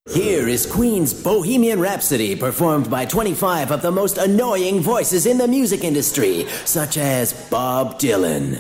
Here is Queen's Bohemian Rhapsody, performed by 25 of the most annoying voices in the music industry, such as Bob Dylan.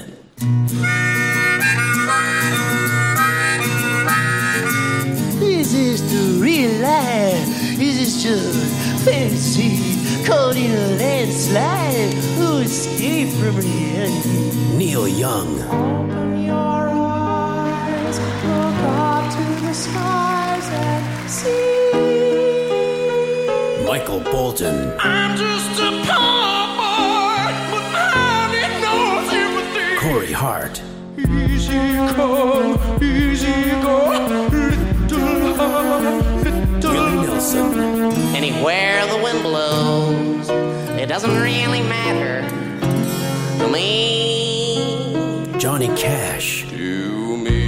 Is this the real life? Is this just fantasy caught in a landslide? Who escaped from reality? Neil Young. Open your eyes, look up to the skies and see. Michael Bolton. I'm just a poor boy, but I need no sympathy. Corey Hart. Easy come, easy go, little heart, little Willie Nelson. Anywhere the wind blows, it doesn't really matter to me. Johnny Cash. to me.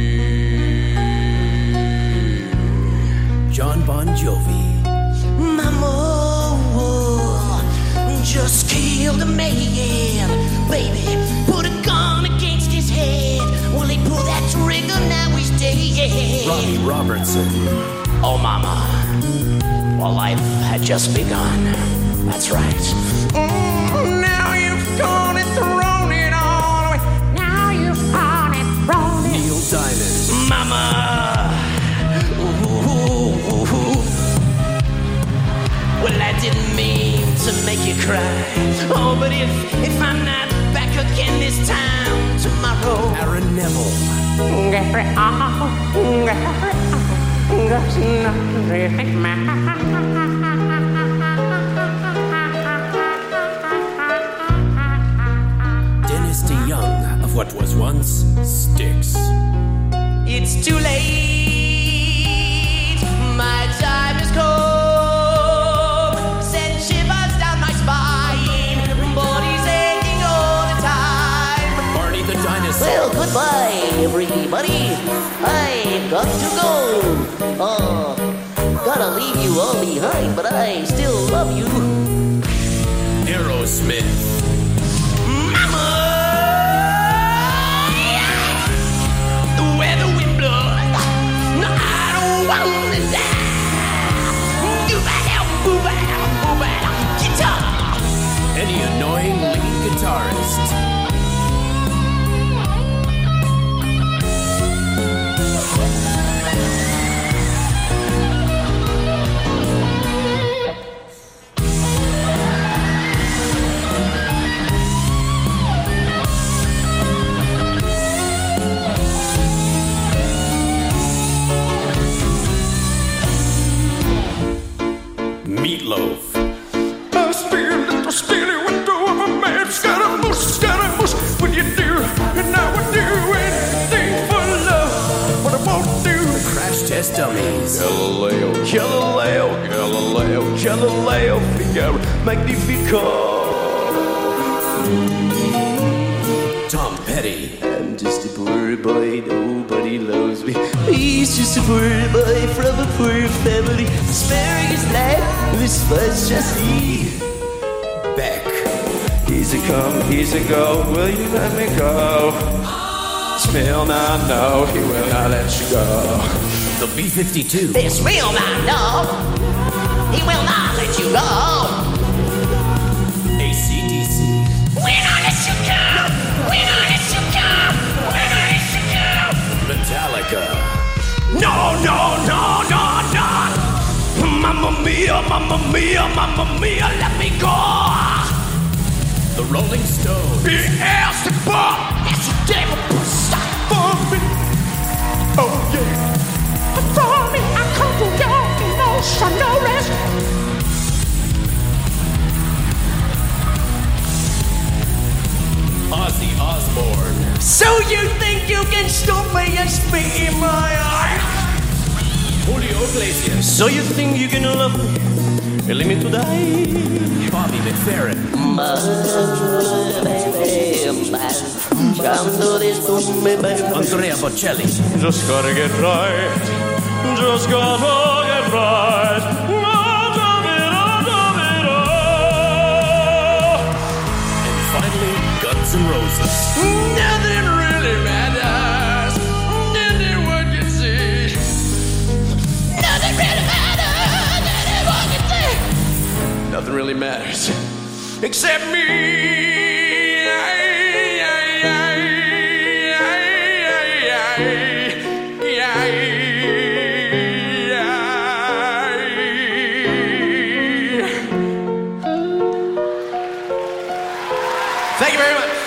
John Bon Jovi. Mama just killed a man. Baby, put a gun against his head. Well, he pulled that trigger, now he's dead. Robbie Robertson. Oh, mama, well, life had just begun. That's right. Now you've gone and thrown it all away. Now you've gone and thrown it. Neil Diamond. Mama. Well, I didn't mean to make you cry. Oh, but if I'm not back again this time tomorrow. Aaron Neville. Dennis DeYoung of what was once Styx. It's too late. My time is cold. Send shivers down my spine. Body's aching all the time. Barney the Dinosaur. Well, goodbye, everybody. I've got to go. Gotta leave you all behind, but I still love you. Aerosmith. Mama! Where the wind blows. No, I don't want to die. Guitar. Any annoying lead guitarist. Meatloaf. I steal it, I steal it, window of a man. Scaramouche, when you do, and I would do anything for love. What I won't do. Crash Test Dummies. Galileo, figure magnifico. Tom Petty. I'm just a poor boy, nobody loves me. He's just a poor boy from a poor family. Sparing his life, this was just me. Beck. Easy come, easy go, will you let me go? Smell now, no, he will not let you go. The B-52. This real man, no, he will not let you go. AC/DC. We're not let you go. We're not let you go. We're not let you go. Metallica. No. Mamma mia, let me go. The Rolling Stones. Be asked to bar. It's a devil stop. For me. Oh yeah. For me, I come to your emotional rest. Ozzy Osbourne. So you think you can stop me and spit in my eye? Julio Iglesias. So you think you can love me and leave me to die? Bobby McFerrin. Andrea Bocelli. Just gotta get right. Just gotta get right. And finally, Guns N' Roses. Nothing really matters. Nothing what you see. Nothing really nothing really matters except me. Thank you very much.